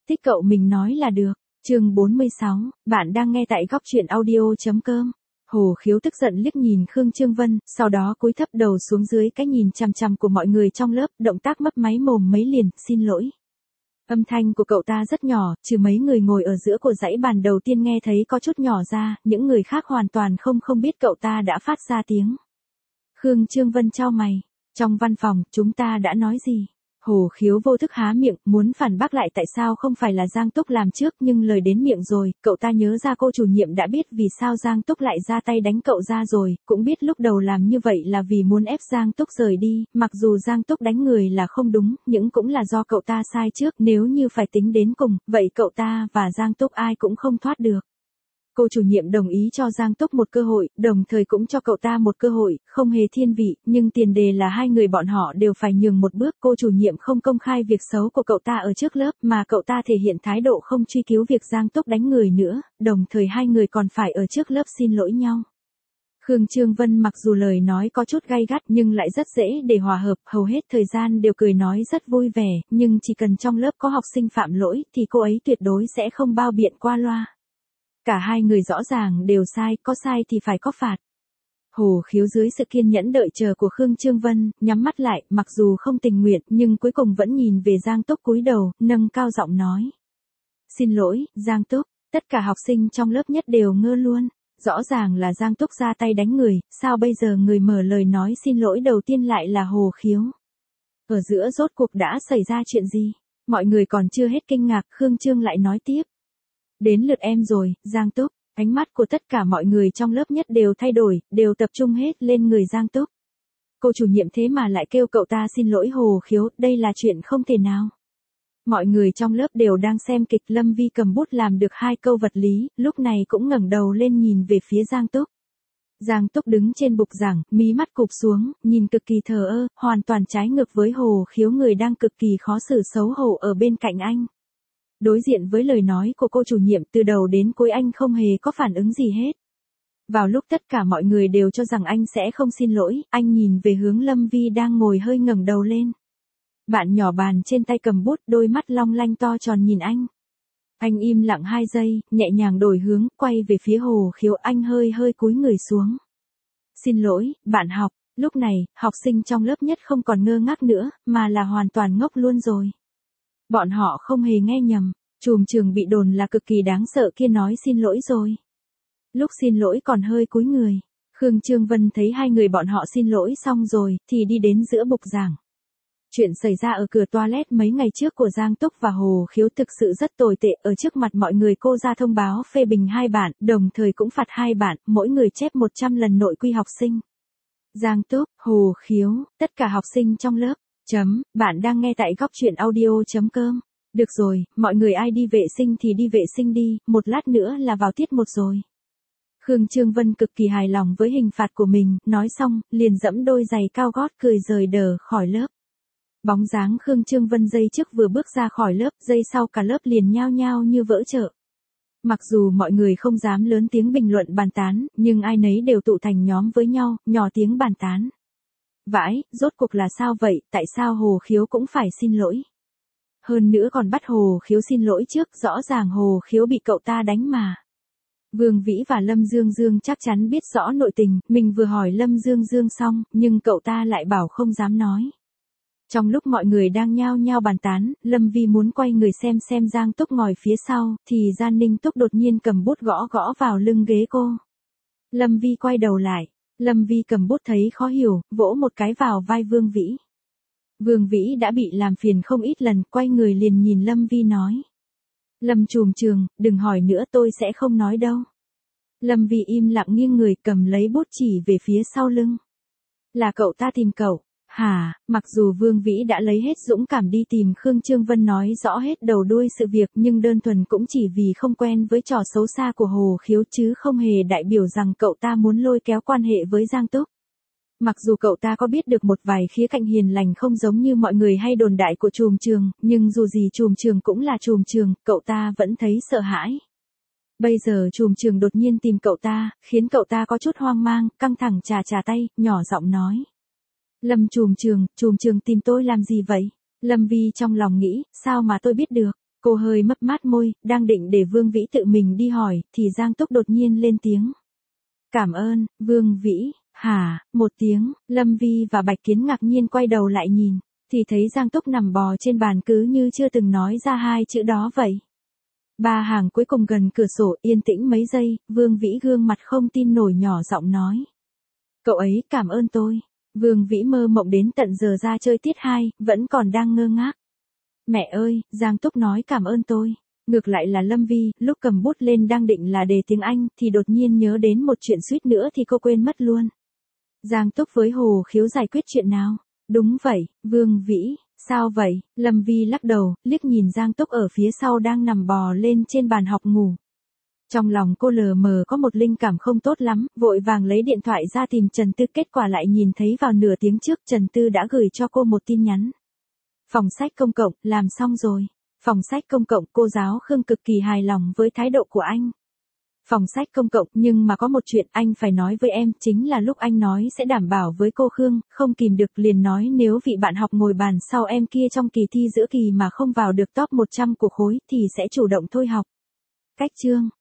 Thích cậu mình nói là được. Chương 46, bạn đang nghe tại góc truyện audio.com. Hồ Khiếu tức giận liếc nhìn Khương Chương Vân, sau đó cúi thấp đầu xuống dưới cái nhìn chằm chằm của mọi người trong lớp, động tác mấp máy mồm mấy liền, xin lỗi. Âm thanh của cậu ta rất nhỏ, trừ mấy người ngồi ở giữa của dãy bàn đầu tiên nghe thấy có chút nhỏ ra, những người khác hoàn toàn không biết cậu ta đã phát ra tiếng. Khương Chương Vân chau mày, trong văn phòng, chúng ta đã nói gì? Hồ Khiếu vô thức há miệng, muốn phản bác lại tại sao không phải là Giang Túc làm trước, nhưng lời đến miệng rồi, cậu ta nhớ ra cô chủ nhiệm đã biết vì sao Giang Túc lại ra tay đánh cậu ra rồi, cũng biết lúc đầu làm như vậy là vì muốn ép Giang Túc rời đi, mặc dù Giang Túc đánh người là không đúng, nhưng cũng là do cậu ta sai trước, nếu như phải tính đến cùng, vậy cậu ta và Giang Túc ai cũng không thoát được. Cô chủ nhiệm đồng ý cho Giang Túc một cơ hội, đồng thời cũng cho cậu ta một cơ hội, không hề thiên vị, nhưng tiền đề là hai người bọn họ đều phải nhường một bước. Cô chủ nhiệm không công khai việc xấu của cậu ta ở trước lớp, mà cậu ta thể hiện thái độ không truy cứu việc Giang Túc đánh người nữa, đồng thời hai người còn phải ở trước lớp xin lỗi nhau. Khương Chương Vân mặc dù lời nói có chút gay gắt nhưng lại rất dễ để hòa hợp, hầu hết thời gian đều cười nói rất vui vẻ, nhưng chỉ cần trong lớp có học sinh phạm lỗi thì cô ấy tuyệt đối sẽ không bao biện qua loa. Cả hai người rõ ràng đều sai, có sai thì phải có phạt. Hồ Khiếu dưới sự kiên nhẫn đợi chờ của Khương Chương Vân, nhắm mắt lại, mặc dù không tình nguyện, nhưng cuối cùng vẫn nhìn về Giang Túc cúi đầu, nâng cao giọng nói. Xin lỗi, Giang Túc, tất cả học sinh trong lớp nhất đều ngơ luôn. Rõ ràng là Giang Túc ra tay đánh người, sao bây giờ người mở lời nói xin lỗi đầu tiên lại là Hồ Khiếu? Ở giữa rốt cuộc đã xảy ra chuyện gì? Mọi người còn chưa hết kinh ngạc, Khương Chương lại nói tiếp. Đến lượt em rồi, Giang Túc, ánh mắt của tất cả mọi người trong lớp nhất đều thay đổi, đều tập trung hết lên người Giang Túc. Cô chủ nhiệm thế mà lại kêu cậu ta xin lỗi Hồ Khiếu, đây là chuyện không thể nào. Mọi người trong lớp đều đang xem kịch, Lâm Vi cầm bút làm được 2 câu vật lý, lúc này cũng ngẩng đầu lên nhìn về phía Giang Túc. Giang Túc đứng trên bục giảng, mí mắt cụp xuống, nhìn cực kỳ thờ ơ, hoàn toàn trái ngược với Hồ Khiếu người đang cực kỳ khó xử xấu hổ ở bên cạnh anh. Đối diện với lời nói của cô chủ nhiệm từ đầu đến cuối anh không hề có phản ứng gì hết. Vào lúc tất cả mọi người đều cho rằng anh sẽ không xin lỗi, anh nhìn về hướng Lâm Vi đang ngồi hơi ngẩng đầu lên. Bạn nhỏ bàn trên tay cầm bút, đôi mắt long lanh to tròn nhìn anh. Anh im lặng 2 giây, nhẹ nhàng đổi hướng, quay về phía Hồ Khiếu, anh hơi cúi người xuống. Xin lỗi, bạn học, lúc này, học sinh trong lớp nhất không còn ngơ ngác nữa, mà là hoàn toàn ngốc luôn rồi. Bọn họ không hề nghe nhầm, trùm trường bị đồn là cực kỳ đáng sợ kia nói xin lỗi rồi. Lúc xin lỗi còn hơi cúi người, Khương Chương Vân thấy hai người bọn họ xin lỗi xong rồi, thì đi đến giữa bục giảng. Chuyện xảy ra ở cửa toilet mấy ngày trước của Giang Túc và Hồ Khiếu thực sự rất tồi tệ, ở trước mặt mọi người cô ra thông báo phê bình 2 bạn, đồng thời cũng phạt 2 bạn, mỗi người chép 100 lần nội quy học sinh. Giang Túc, Hồ Khiếu, tất cả học sinh trong lớp. Bạn đang nghe tại góc truyện audio.com. Được rồi, mọi người ai đi vệ sinh thì đi vệ sinh đi, một lát nữa là vào tiết 1 rồi. Khương Chương Vân cực kỳ hài lòng với hình phạt của mình, nói xong, liền dẫm đôi giày cao gót cười rời đờ khỏi lớp. Bóng dáng Khương Chương Vân giây trước vừa bước ra khỏi lớp, giây sau cả lớp liền nhao nhao như vỡ chợ. Mặc dù mọi người không dám lớn tiếng bình luận bàn tán, nhưng ai nấy đều tụ thành nhóm với nhau, nhỏ tiếng bàn tán. Vãi, rốt cuộc là sao vậy, tại sao Hồ Khiếu cũng phải xin lỗi? Hơn nữa còn bắt Hồ Khiếu xin lỗi trước, rõ ràng Hồ Khiếu bị cậu ta đánh mà. Vương Vĩ và Lâm Dương Dương chắc chắn biết rõ nội tình, mình vừa hỏi Lâm Dương Dương xong, nhưng cậu ta lại bảo không dám nói. Trong lúc mọi người đang nhao nhao bàn tán, Lâm Vi muốn quay người xem Giang Túc ngồi phía sau, thì Giang Ninh Túc đột nhiên cầm bút gõ vào lưng ghế cô. Lâm Vi quay đầu lại. Lâm Vi cầm bút thấy khó hiểu, vỗ một cái vào vai Vương Vĩ. Vương Vĩ đã bị làm phiền không ít lần, quay người liền nhìn Lâm Vi nói. Lâm trùm trường, đừng hỏi nữa tôi sẽ không nói đâu. Lâm Vi im lặng nghiêng người cầm lấy bút chỉ về phía sau lưng. Là cậu ta tìm cậu. Hả, mặc dù Vương Vĩ đã lấy hết dũng cảm đi tìm Khương Chương Vân nói rõ hết đầu đuôi sự việc, nhưng đơn thuần cũng chỉ vì không quen với trò xấu xa của Hồ Khiếu chứ không hề đại biểu rằng cậu ta muốn lôi kéo quan hệ với Giang Túc. Mặc dù cậu ta có biết được một vài khía cạnh hiền lành không giống như mọi người hay đồn đại của trùm trường, nhưng dù gì trùm trường cũng là trùm trường, cậu ta vẫn thấy sợ hãi. Bây giờ trùm trường đột nhiên tìm cậu ta, khiến cậu ta có chút hoang mang, căng thẳng chà tay, nhỏ giọng nói. Lâm trùm trường tìm tôi làm gì vậy? Lâm Vi trong lòng nghĩ, sao mà tôi biết được? Cô hơi mấp mát môi, đang định để Vương Vĩ tự mình đi hỏi, thì Giang Túc đột nhiên lên tiếng. Cảm ơn, Vương Vĩ, hả, một tiếng, Lâm Vi và Bạch Kiến ngạc nhiên quay đầu lại nhìn, thì thấy Giang Túc nằm bò trên bàn cứ như chưa từng nói ra hai chữ đó vậy. Ba hàng cuối cùng gần cửa sổ yên tĩnh mấy giây, Vương Vĩ gương mặt không tin nổi nhỏ giọng nói. Cậu ấy cảm ơn tôi. Vương Vĩ mơ mộng đến tận giờ ra chơi tiết 2, vẫn còn đang ngơ ngác. Mẹ ơi, Giang Túc nói cảm ơn tôi. Ngược lại là Lâm Vi, lúc cầm bút lên đang định là đề tiếng Anh, thì đột nhiên nhớ đến một chuyện suýt nữa thì cô quên mất luôn. Giang Túc với Hồ Khiếu giải quyết chuyện nào? Đúng vậy, Vương Vĩ, sao vậy? Lâm Vi lắc đầu, liếc nhìn Giang Túc ở phía sau đang nằm bò lên trên bàn học ngủ. Trong lòng cô lờ mờ có một linh cảm không tốt lắm, vội vàng lấy điện thoại ra tìm Trần Tư, kết quả lại nhìn thấy vào nửa tiếng trước Trần Tư đã gửi cho cô một tin nhắn. Phòng sách công cộng, làm xong rồi. Phòng sách công cộng, cô giáo Khương cực kỳ hài lòng với thái độ của anh. Phòng sách công cộng, nhưng mà có một chuyện anh phải nói với em, chính là lúc anh nói sẽ đảm bảo với cô Khương, không kìm được liền nói nếu vị bạn học ngồi bàn sau em kia trong kỳ thi giữa kỳ mà không vào được top 100 của khối thì sẽ chủ động thôi học. Cách chương